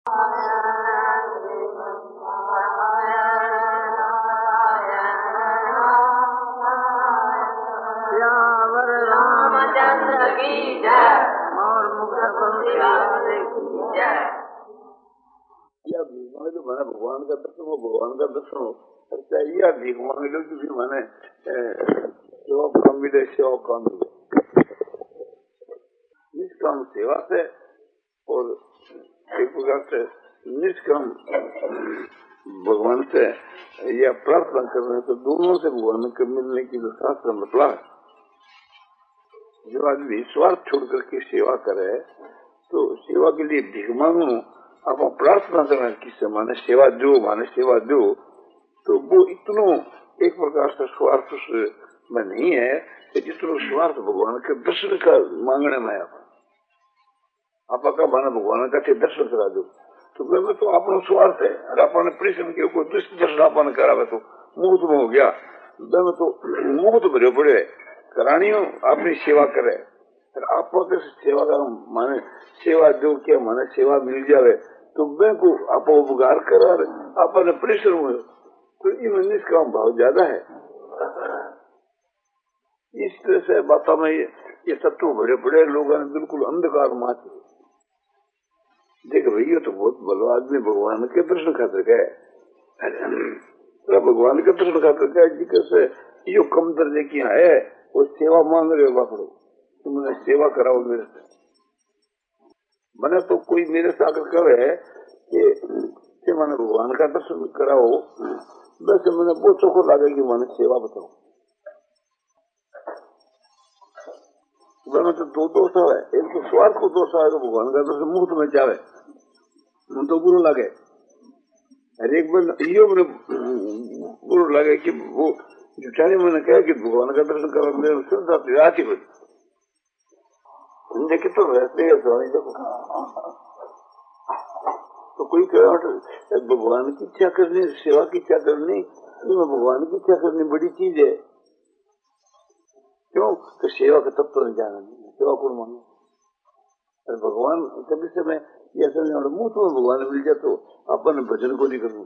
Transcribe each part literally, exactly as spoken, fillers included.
रामचंद्र की जय और मुक्त या भीख मांगे तो मैंने भगवान का दर्शन हो, भगवान का दर्शन हो। अच्छा, या भीख मांगे लो कि भी मैंने सेवा काम मिले, सेवा काम मिले। निष्काम सेवा से और एक प्रकार से निष्काम भगवान से या प्रार्थना करने से दोनों से भगवान के मिलने की जो शास्त्र मतलब जो आदमी स्वार्थ छोड़ करके सेवा करे तो सेवा के लिए भीख मांगू, आप प्रार्थना करना किससे माने सेवा दो, माने सेवा दो, तो वो इतनो एक प्रकार से स्वार्थ में नहीं है कि जितनो स्वार्थ भगवान के दर्शन का मांगने में आप आपका माने भगवान का दर्शन करा दो, तो मैं तो अपना स्वार्थ है। अगर अपने परिश्रम के कोई दुष्ट दर्शन अपन करावे तो मुक्त में हो गया, मैं तो मुक्त भरे पड़े करानी हो अपनी सेवा करे। आप सेवा का माने सेवा दो क्या माने सेवा मिल जावे तो मैं को आप उपकार करा अपने परिश्रम हो तो इनमें निष्काम भाव ज्यादा है। इस तरह से बातों में ये, ये तत्व बड़े बड़े लोगों ने बिल्कुल अंधकार मात देख भैया तो बहुत भलो आदमी भगवान के दर्शन खातिर गए, भगवान के दर्शन खातिर गए जिसे यो कम दर्जे की है वो सेवा मांग रहे हो बापड़ो तो मैंने सेवा कराओ मेरे से। मैंने तो कोई मेरे से आकर कहे कि मैंने भगवान का दर्शन कराओ, वैसे मैंने बहुत चौको लगे कि मैंने सेवा बताओ। मैंने तो दो दोष है, एक तो स्वार्थ को दोष है तो भगवान का दर्शन मुफ्त में जावे मन तो बुरो लगे, अरे एक बार यो मैंने बुरो लगे कि वो जुटाने मैंने कहा कि भगवान का दर्शन करा मेरे श्रद्धा राती बनी देखे तो रहते है देखो तो कोई कहे भगवान की इच्छा करनी सेवा की इच्छा करनी तो भगवान की इच्छा करनी बड़ी चीज है। क्यों तो सेवा का तत्व तो नहीं जाना, सेवा कौन मांगे। अरे भगवान कभी से मैं ये समझ मुंह तो भगवान मिल जाए तो अपन भजन को नहीं करना,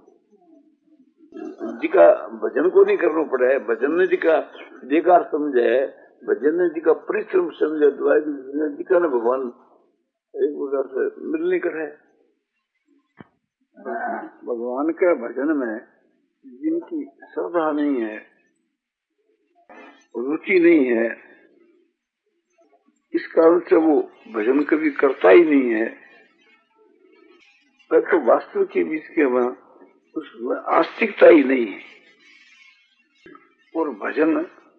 जिका भजन को नहीं करना पड़ा है, भजन ने जिका बेकार समझे, भजन ने जिका परिश्रम समझे, जिका ने भगवान एक प्रकार से मिलने कर है। भगवान के भजन में जिनकी श्रद्धा नहीं है, रुचि नहीं है, इस कारण से वो भजन कभी करता ही नहीं है, तो वास्तव के बीच के वहां उसमें आस्तिकता ही नहीं है। और भजन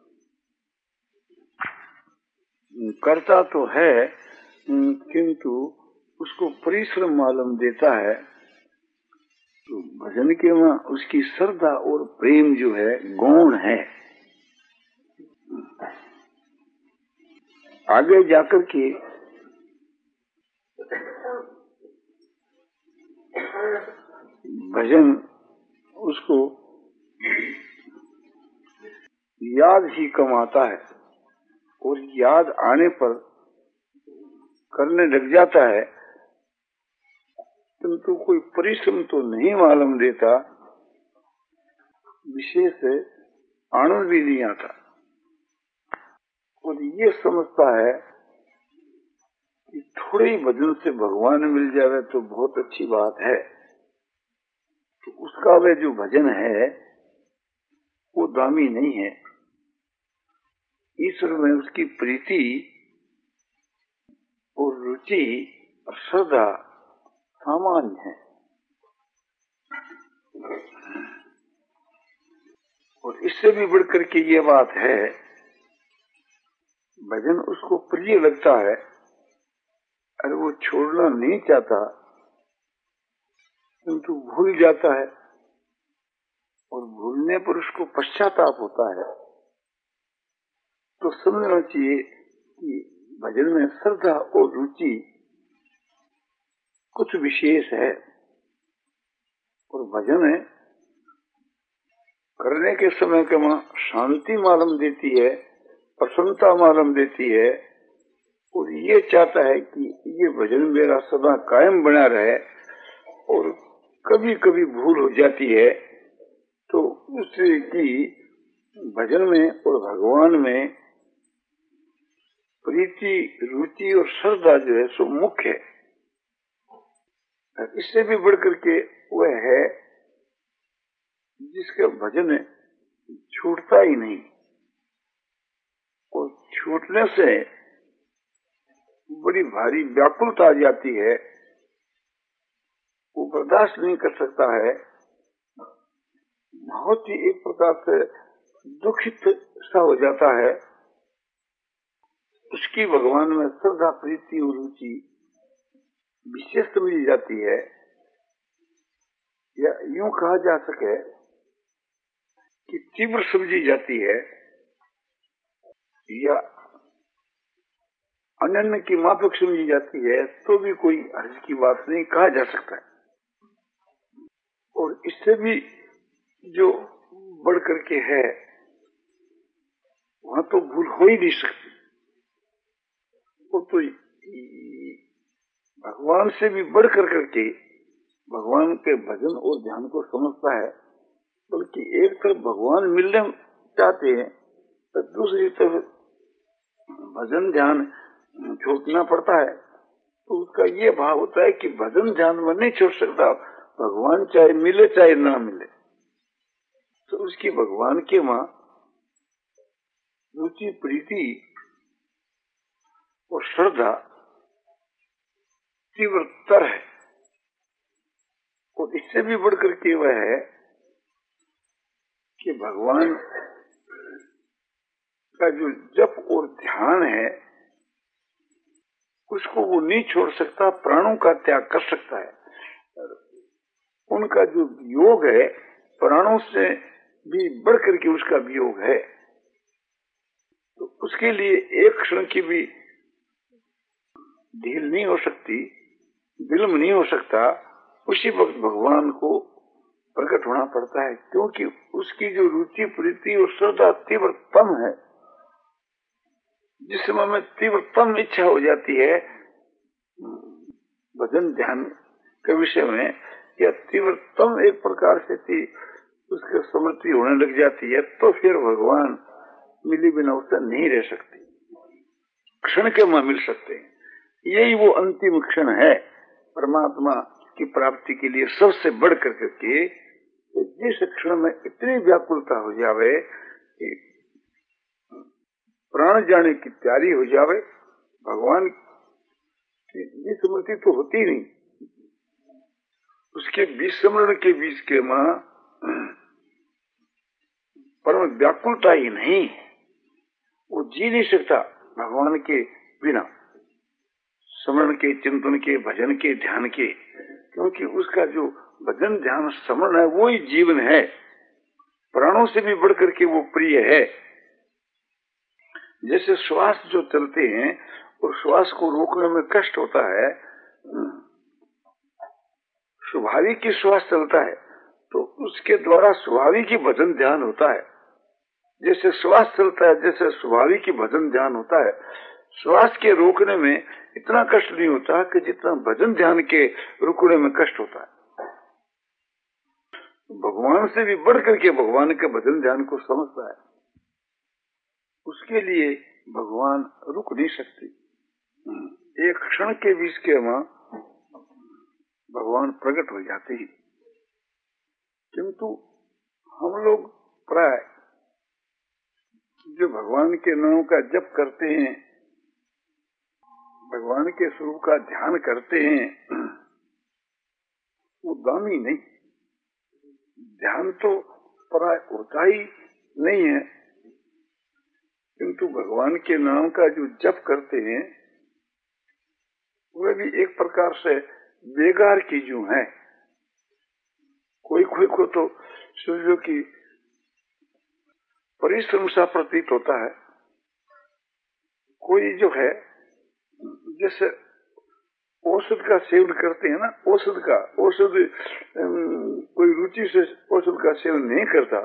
करता तो है किंतु उसको परिश्रम मालूम देता है, तो भजन के वहां उसकी श्रद्धा और प्रेम जो है गौण है। आगे जाकर के भजन उसको याद ही कम आता है और याद आने पर करने लग जाता है, किंतु कोई परिश्रम तो नहीं मालूम देता, विशेष आनंद भी नहीं आता। और ये समझता है कि थोड़े ही भजन से भगवान मिल जावे तो बहुत अच्छी बात है, तो उसका वे जो भजन है वो दामी नहीं है। ईश्वर में उसकी प्रीति और रुचि और श्रद्धा सामान्य है। और इससे भी बढ़कर के ये बात है, भजन उसको प्रिय लगता है और वो छोड़ना नहीं चाहता, किंतु भूल जाता है और भूलने पर उसको पश्चाताप होता है। तो समझना चाहिए कि भजन में श्रद्धा और रुचि कुछ विशेष है, और भजन करने के समय के वहां शांति मालूम देती है, प्रसन्नता मालूम देती है, और ये चाहता है कि ये भजन मेरा सदा कायम बना रहे, कभी कभी भूल हो जाती है तो उससे की भजन में और भगवान में प्रीति, रुचि और श्रद्धा जो है सो मुख्य है। इससे भी बढ़कर के वह है जिसका भजन छूटता ही नहीं, और छूटने से बड़ी भारी व्याकुलता आ जाती है, वो बर्दाश्त नहीं कर सकता है, बहुत ही एक प्रकार से दुखित सा हो जाता है। उसकी भगवान में श्रद्धा, प्रीति और रुचि विशेष समझी जाती है, या यूं कहा जा सके कि तीव्र समझी जाती है, या अनन्य की माफक समझी जाती है, तो भी कोई हर्ज की बात नहीं कहा जा सकता है। और इससे भी जो बढ़ करके है वहां तो भूल हो ही नहीं सकती। वो तो भगवान से भी बढ़ कर करके भगवान के भजन और ध्यान को समझता है, बल्कि एक तरफ भगवान मिलने चाहते हैं तो दूसरी तरफ भजन ध्यान छोड़ना पड़ता है। तो उसका ये भाव होता है कि भजन ध्यान में नहीं छोड़ सकता, भगवान चाहे मिले चाहे ना मिले। तो उसकी भगवान के वहां रुचि, प्रीति और श्रद्धा तीव्रतर है, और इससे भी बढ़कर के वह है कि भगवान का जो जप और ध्यान है उसको वो नहीं छोड़ सकता, प्राणों का त्याग कर सकता है। उनका जो वियोग है प्राणों से भी बढ़कर के उसका वियोग है, तो उसके लिए एक क्षण की भी ढील नहीं हो सकती, विलंब नहीं हो सकता। उसी वक्त भगवान को प्रकट होना पड़ता है, क्योंकि उसकी जो रुचि, प्रीति और श्रद्धा तीव्रतम है। जिस समय में तीव्रतम इच्छा हो जाती है भजन ध्यान के विषय में, या तीव्रतम एक प्रकार से थी उसकी समृद्धि होने लग जाती है, तो फिर भगवान मिली बिना उससे नहीं रह सकती, क्षण के में मिल सकते हैं। यही वो अंतिम क्षण है परमात्मा की प्राप्ति के लिए सबसे बढ़ कर के, जिस क्षण में इतनी व्याकुलता हो जावे कि प्राण जाने की तैयारी हो जावे। भगवान की स्मृति तो होती नहीं, उसके विस्मरण के बीच के मां परम व्याकुलता ही नहीं, वो जी नहीं सकता भगवान के बिना, स्मरण के, चिंतन के, भजन के, ध्यान के, क्योंकि उसका जो भजन ध्यान स्मरण है वो ही जीवन है, प्राणों से भी बढ़कर के वो प्रिय है। जैसे श्वास जो चलते हैं और श्वास को रोकने में कष्ट होता है, स्वाभाविक की श्वास चलता है तो उसके द्वारा स्वाभाविक ही भजन ध्यान होता है। जैसे श्वास चलता है, जैसे स्वाभाविक ही भजन ध्यान होता है। श्वास के रोकने में इतना कष्ट नहीं होता कि जितना भजन ध्यान के रुकने में कष्ट होता है। भगवान से भी बढ़ करके भगवान के भजन ध्यान को समझता है, उसके लिए भगवान रुक नहीं सकती। एक क्षण के बीच के वहां भगवान प्रकट हो जाते ही, किंतु हम लोग प्राय जो भगवान के नाम का जप करते हैं, भगवान के स्वरूप का ध्यान करते हैं, वो दामी नहीं, ध्यान तो प्राय होता ही नहीं है, किंतु भगवान के नाम का जो जप करते हैं वह भी एक प्रकार से बेकार की जो है। कोई कोई को तो सूर्य की परिश्रम सा प्रतीत होता है, कोई जो है जैसे औषध का सेवन करते हैं ना, औषध का औषध कोई रुचि से औषध का सेवन नहीं करता,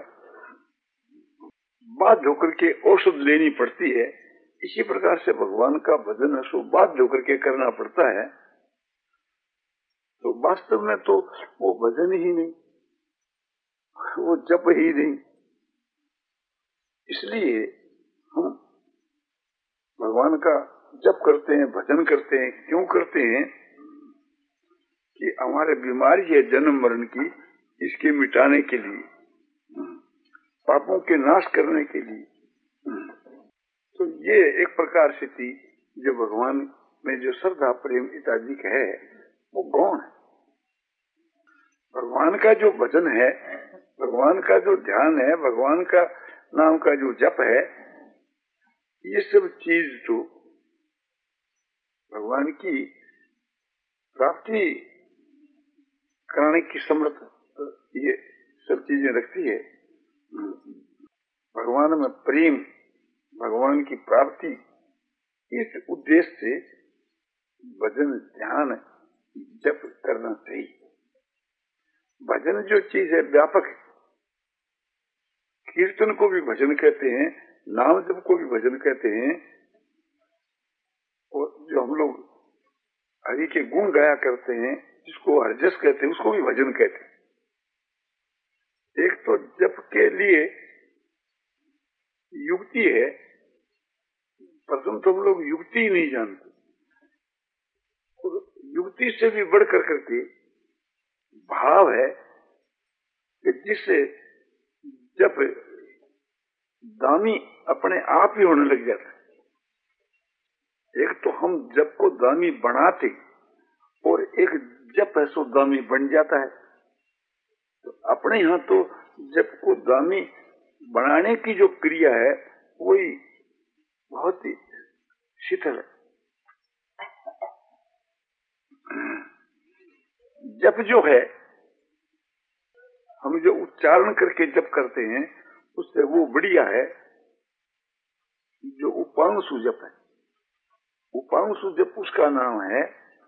बाध्य होकर के औषध लेनी पड़ती है। इसी प्रकार से भगवान का भजन है सो बाध्य होकर के करना पड़ता है। तो वास्तव में तो वो भजन ही नहीं, वो जप ही नहीं। इसलिए हम भगवान का जप करते हैं, भजन करते हैं। क्यों करते हैं? कि हमारे बीमारी है जन्म मरण की, इसके मिटाने के लिए, पापों के नाश करने के लिए। तो ये एक प्रकार से थी जो भगवान में जो श्रद्धा प्रेम इत्यादि है वो गौण है। भगवान का जो भजन है, भगवान का जो ध्यान है, भगवान का नाम का जो जप है, ये सब चीज तो भगवान की प्राप्ति कराने की समर्थ ये सब चीजें रखती है। भगवान में प्रेम, भगवान की प्राप्ति, इस उद्देश्य से भजन ध्यान जप करना चाहिए। भजन जो चीज है व्यापक है। कीर्तन को भी भजन कहते हैं, नाम जप को भी भजन कहते हैं, और जो हम लोग हरि के गुण गाया करते हैं जिसको हरजस कहते हैं उसको भी भजन कहते हैं। एक तो जप के लिए युक्ति है, प्रथम तो हम लोग युक्ति ही नहीं जानते, और युक्ति से भी बढ़कर करके भाव है कि जिससे जब दामी अपने आप ही होने लग जाता है। एक तो हम जप को दामी बनाते और एक जप है सो दामी बन जाता है। तो अपने यहाँ तो जप को दामी बनाने की जो क्रिया है वही बहुत ही शिथिल है। जप जो है हम जो उच्चारण करके जप करते हैं उससे वो बढ़िया है जो उपांशु जप है। उपांशु जप उसका नाम है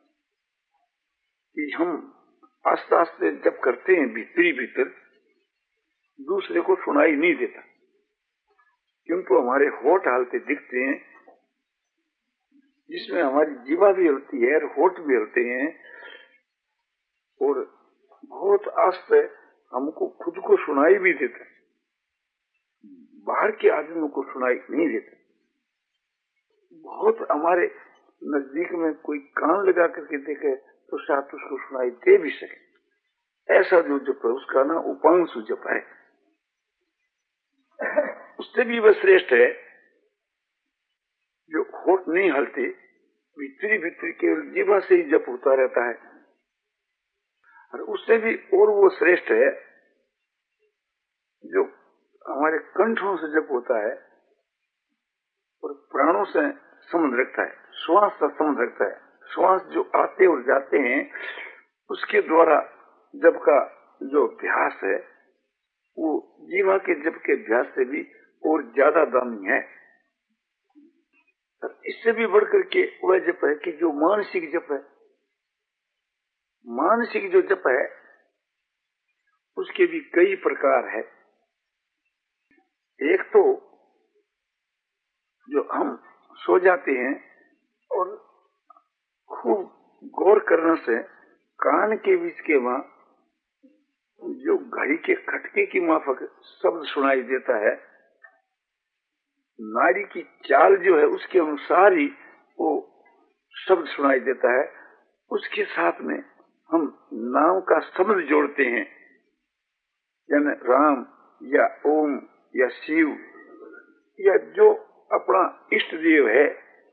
कि हम आस्ते आस्ते जप करते हैं, भीतरी भीतर दूसरे को सुनाई नहीं देता, किंतु हमारे होठ हालते दिखते हैं, जिसमें हमारी जीवा भी हलती है और होठ भी हलते हैं, और बहुत आस्ते हमको खुद को सुनाई भी देता, बाहर के आदमियों को सुनाई नहीं देता। बहुत हमारे नजदीक में कोई कान लगा करके देखे तो शायद उसको सुनाई दे भी सके। ऐसा जो जप है उसका ना उपांशु जप है। उससे भी वह श्रेष्ठ है जो होठ नहीं हलते, भीतरी भीतरी केवल जीवा से ही जप होता रहता है। और उससे भी और वो श्रेष्ठ है जो हमारे कंठों से जप होता है और प्राणों से संबंध रखता है, श्वास का संबंध रखता है। श्वास जो आते और जाते हैं उसके द्वारा जप का जो अभ्यास है वो जीवा के जप के अभ्यास से भी और ज्यादा दामी है। इससे भी बढ़कर के वह जप है कि जो मानसिक जप है। मानसिक जो जप है उसके भी कई प्रकार है। एक तो जो हम सो जाते हैं और खूब गौर करने से कान के बीच के वहां जो घड़ी के खटके की माफक शब्द सुनाई देता है, नाड़ी की चाल जो है उसके अनुसार ही वो शब्द सुनाई देता है। उसके साथ में हम नाम का शब्द जोड़ते हैं, यानी राम या ओम या शिव या जो अपना इष्ट देव है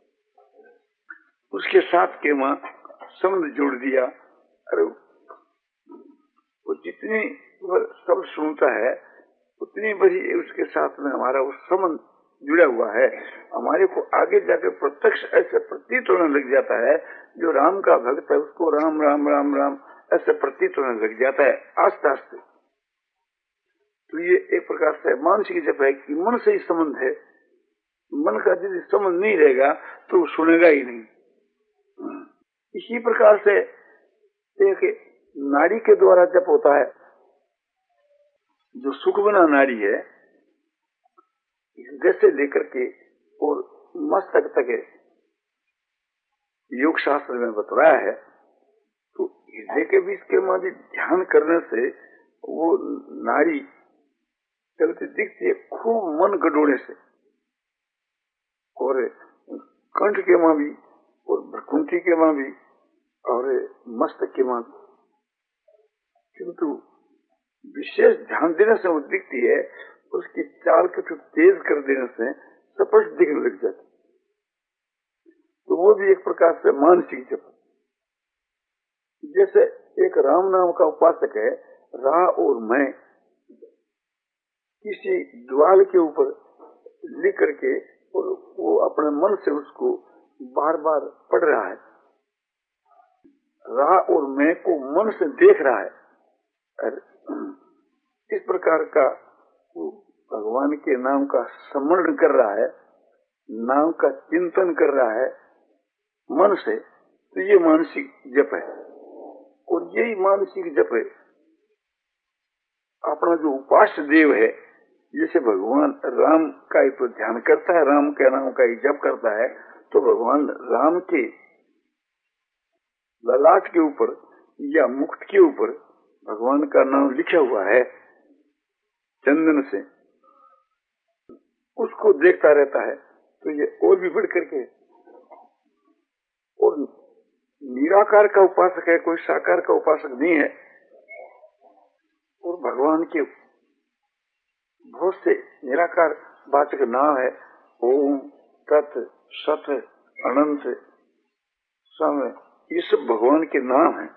उसके साथ के वहां शब्द जोड़ दिया। अरे वो जितनी शब्द सुनता है उतनी बड़ी उसके साथ में हमारा वो संबंध जुड़ा हुआ है। हमारे को आगे जाकर प्रत्यक्ष ऐसे प्रतीत होने लग जाता है, जो राम का भक्त है उसको राम राम राम राम ऐसे प्रतीत होने लग जाता है आस्ते आस्ते। तो ये एक प्रकार से मानसिक जप है कि मन से ही संबंध है। मन का यदि संबंध नहीं रहेगा तो सुनेगा ही नहीं। इसी प्रकार से एक नाड़ी के द्वारा जप होता है, जो सुखबना नाड़ी है, हृदय से लेकर के और मस्तक तक योग शास्त्र में बतलाया है तो हृदय के बीच के माध्यम ध्यान करने से वो नारी चलती दिखती है खूब मन गडोड़े से, और कंठ के मां भी, और भ्रकुंठी के मां भी, और मस्तक के मां भी। किंतु विशेष ध्यान देने से वो दिखती है, उसकी चाल के तो तेज कर देने से स्पष्ट दिखने लग जाती। तो वो भी एक प्रकार से मानसिक जप। जैसे एक राम नाम का उपासक है, रा और मैं किसी द्वाल के ऊपर लिख करके, और वो अपने मन से उसको बार बार पढ़ रहा है। रा और मैं को मन से देख रहा है। इस प्रकार का भगवान के नाम का स्मरण कर रहा है, नाम का चिंतन कर रहा है मन से, तो ये मानसिक जप है। और यही मानसिक जप है अपना जो उपास्य देव है। जैसे भगवान राम का ही तो ध्यान करता है, राम के नाम का ही जप करता है, तो भगवान राम के ललाट के ऊपर या मुक्त के ऊपर भगवान का नाम लिखा हुआ है चंदन से, उसको देखता रहता है। तो ये और भी बढ़ करके, और निराकार का उपासक है, कोई साकार का उपासक नहीं है। और भगवान के बहुत से निराकार वाचक नाम है, ओम, तत्, सत, अनंत, सम, ये सब भगवान के नाम हैं।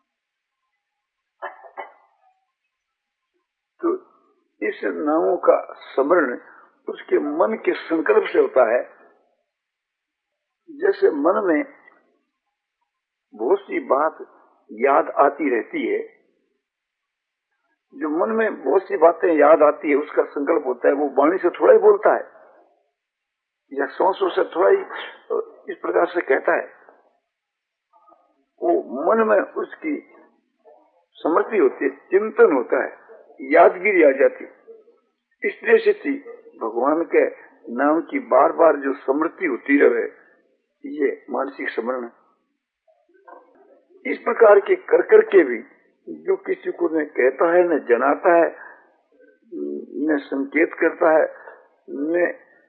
तो इस नामों का स्मरण उसके मन के संकल्प से होता है। जैसे मन में बहुत सी बात याद आती रहती है, जो मन में बहुत सी बातें याद आती है उसका संकल्प होता है, वो वाणी से थोड़ा ही बोलता है या सांसों से थोड़ा ही इस प्रकार से कहता है। वो मन में उसकी स्मृति होती है, चिंतन होता है, यादगिरी आ जाती है। इसलिए से थी भगवान के नाम की बार बार जो स्मृति होती रहे, ये मानसिक स्मरण है। इस प्रकार के कर कर के भी जो किसी को न कहता है, न जनाता है, न संकेत करता है, न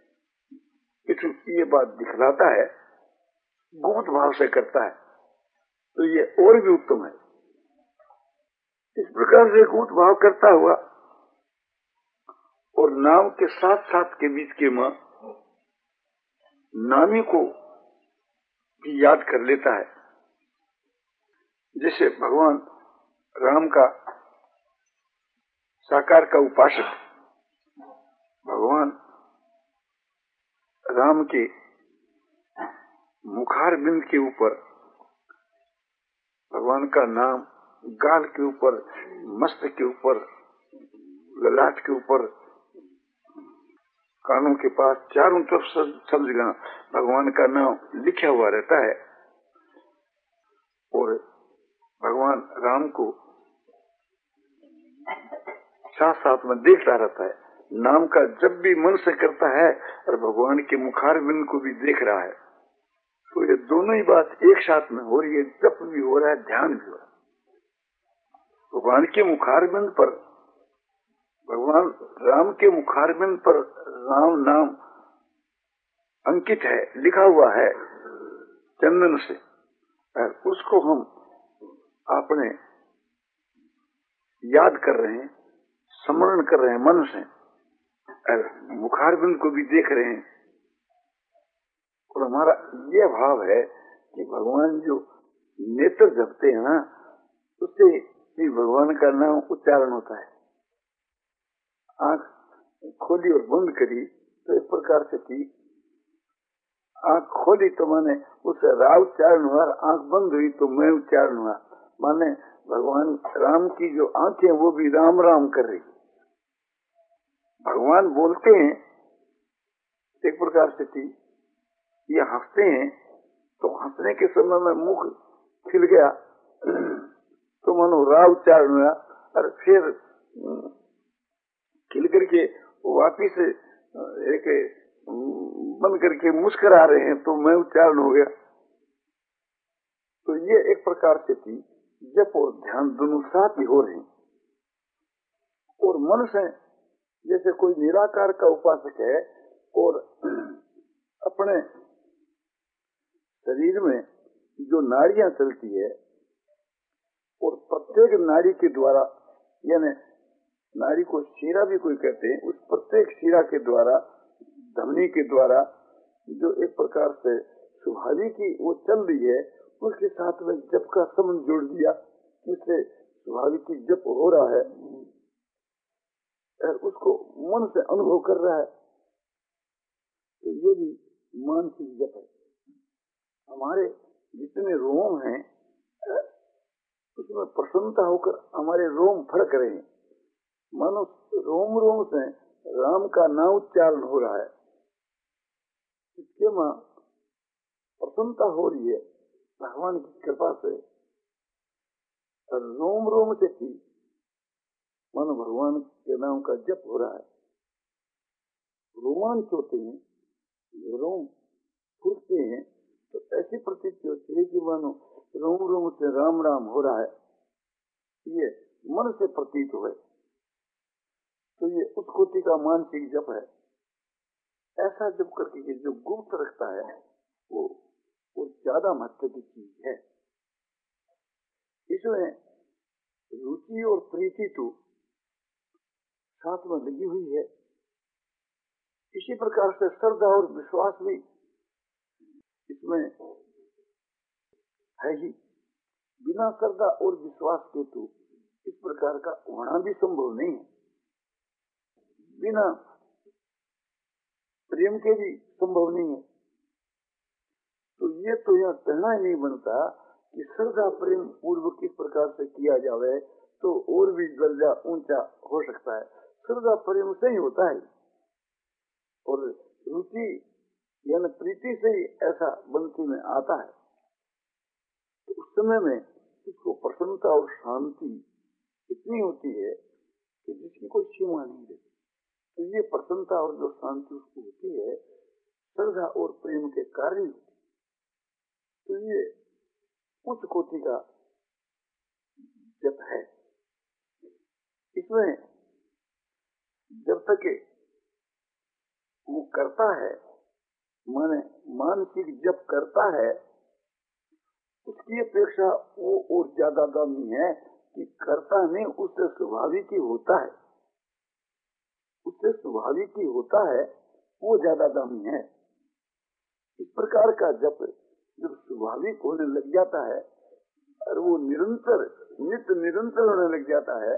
ये बात दिखलाता है, गुप्त भाव से करता है, तो ये और भी उत्तम है। इस प्रकार से गुप्त भाव करता हुआ और नाम के साथ साथ के बीच के मां नामी को भी याद कर लेता है। जैसे भगवान राम का साकार का उपासक भगवान राम के मुखार बिंद के ऊपर भगवान का नाम, गाल के ऊपर, मस्तक के ऊपर, ललाट के ऊपर, कानों के पास, चारों तरफ सब जगह भगवान का नाम लिखा हुआ रहता है। और भगवान राम को साथ साथ में देखता रहता है। नाम का जब भी मन से करता है और भगवान के मुखार बिंद को भी देख रहा है, तो ये दोनों ही बात एक साथ में हो रही है। जप भी हो रहा है, ध्यान भी हो रहा है। भगवान के मुखार बिंद पर, भगवान राम के मुखार बिंद पर राम नाम अंकित है, लिखा हुआ है चंदन से, और उसको हम अपने याद कर रहे हैं, स्मरण कर रहे हैं मन से, और मुखार बिंद को भी देख रहे हैं। और हमारा यह भाव है कि भगवान जो नेत्र जपते हैं ना, उससे भी भगवान का नाम उच्चारण होता है। आंख खोली और बंद करी तो इस प्रकार से थी। आंख खोली तो माने उसे रा उच्चारण हुआ, आंख बंद हुई तो मैं उच्चारण हुआ। माने भगवान राम की जो आंखें वो भी राम राम कर रही। भगवान बोलते हैं एक प्रकार से थी, ये हंसते हैं तो हंसने के समय में मुख खिल गया तो मानो रा उच्चारण हुआ, और फिर खिल करके वापिस एक बंद करके मुस्कुरा रहे हैं तो मैं उच्चारण हो गया। तो ये एक प्रकार से थी जप और ध्यान दोनों साथ ही हो रहे हैं। और मनुष्य जैसे कोई निराकार का उपासक है और अपने शरीर में जो नाड़ियां चलती है और प्रत्येक नाड़ी के द्वारा, यानी नाड़ी को शिरा भी कोई कहते हैं, उस प्रत्येक शिरा के द्वारा, धमनी के द्वारा जो एक प्रकार से स्वाभाविक की वो चल रही है, उसके साथ में जप का संबंध जोड़ दिया, जिससे स्वाभाविक की जप हो रहा है और उसको मन से अनुभव कर रहा है। तो ये भी मानसिक जप है। हमारे जितने रोम हैं उसमें प्रसन्नता होकर हमारे रोम फड़क रहे हैं, मानो रोम रोम से राम का नाम उच्चारण हो रहा है। इसके मां प्रसन्नता हो रही है भगवान की कृपा से, और रोम रोम से थी मानो भगवान के नाम का जप हो रहा है। रोमांच होते हैं, रोम फूटते हैं, तो ऐसी प्रतीति होती है कि मानो रोम रोम से राम राम हो रहा है, ये मन से प्रतीत हुए। तो ये उस कोटि का मानसिक जप है। ऐसा जप करके जो गुप्त रखता है वो वो ज्यादा महत्व की चीज है। इसमें रुचि और प्रीति तो साथ में लगी हुई है। इसी प्रकार से श्रद्धा और विश्वास भी इसमें है ही। बिना श्रद्धा और विश्वास के तो इस प्रकार का होना भी संभव नहीं है। बिना प्रेम के भी संभव नहीं है। तो ये तो यह कहना ही नहीं बनता कि श्रद्धा प्रेम पूर्वक किस प्रकार से किया जावे तो और भी दर्जा ऊंचा हो सकता है। श्रद्धा प्रेम से ही होता है, और रुचि यानी प्रीति से ही ऐसा बनती में आता है। तो उस समय में उसको प्रसन्नता और शांति इतनी होती है कि जिसकी कोई सीमा नहीं रहती। तो ये प्रसन्नता और जो शांति उसको होती है श्रद्धा और प्रेम के कारण होती। तो ये उच्च कोटि का जप है। इसमें जब तक वो करता है, माने मानसिक जप करता है, उसकी अपेक्षा वो और ज्यादा दामी है कि करता नहीं, उससे स्वाभाविक ही होता है। उससे स्वाभाविक ही होता है वो ज्यादा दामी है। इस प्रकार का जप जब स्वाभाविक होने लग जाता है और वो निरंतर नित्य निरंतर होने लग जाता है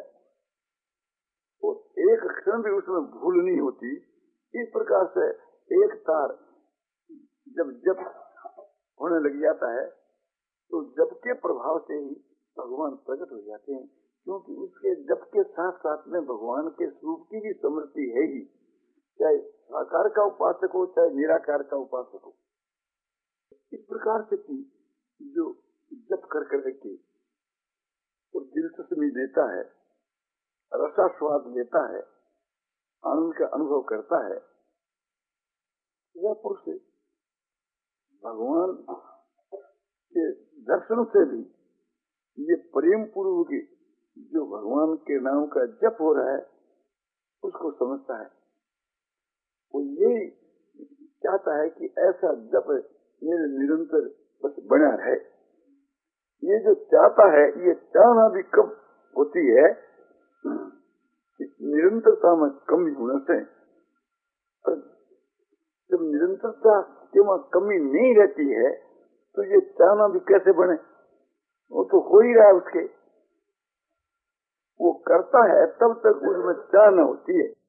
और एक क्षण भी उसमें भूल नहीं होती। इस प्रकार से एक तार जब जप होने लग जाता है तो जप के प्रभाव से ही भगवान प्रकट हो जाते हैं, क्योंकि उसके जप के साथ साथ में भगवान के स्वरूप की भी स्मृति है ही, चाहे साकार का उपासक हो चाहे निराकार का उपासक हो। इस प्रकार से जो जप कर कर के और दिलचस्पी लेता है, रसास्वाद लेता है, आनंद का अनुभव करता है, वह पुरुष भगवान के दर्शन से भी ये प्रेम पूर्वक जो भगवान के नाम का जप हो रहा है उसको समझता है। वो यही चाहता है कि ऐसा जप मेरे निरंतर बस बना रहे। ये जो चाहता है, ये चाहना भी कब होती है कि निरंतरता में कमी होने से। जब निरंतरता के वहां कमी नहीं रहती है तो ये चाहना भी कैसे बने? वो तो हो ही रहा है उसके, वो करता है तब तक उसमें चाहना होती है।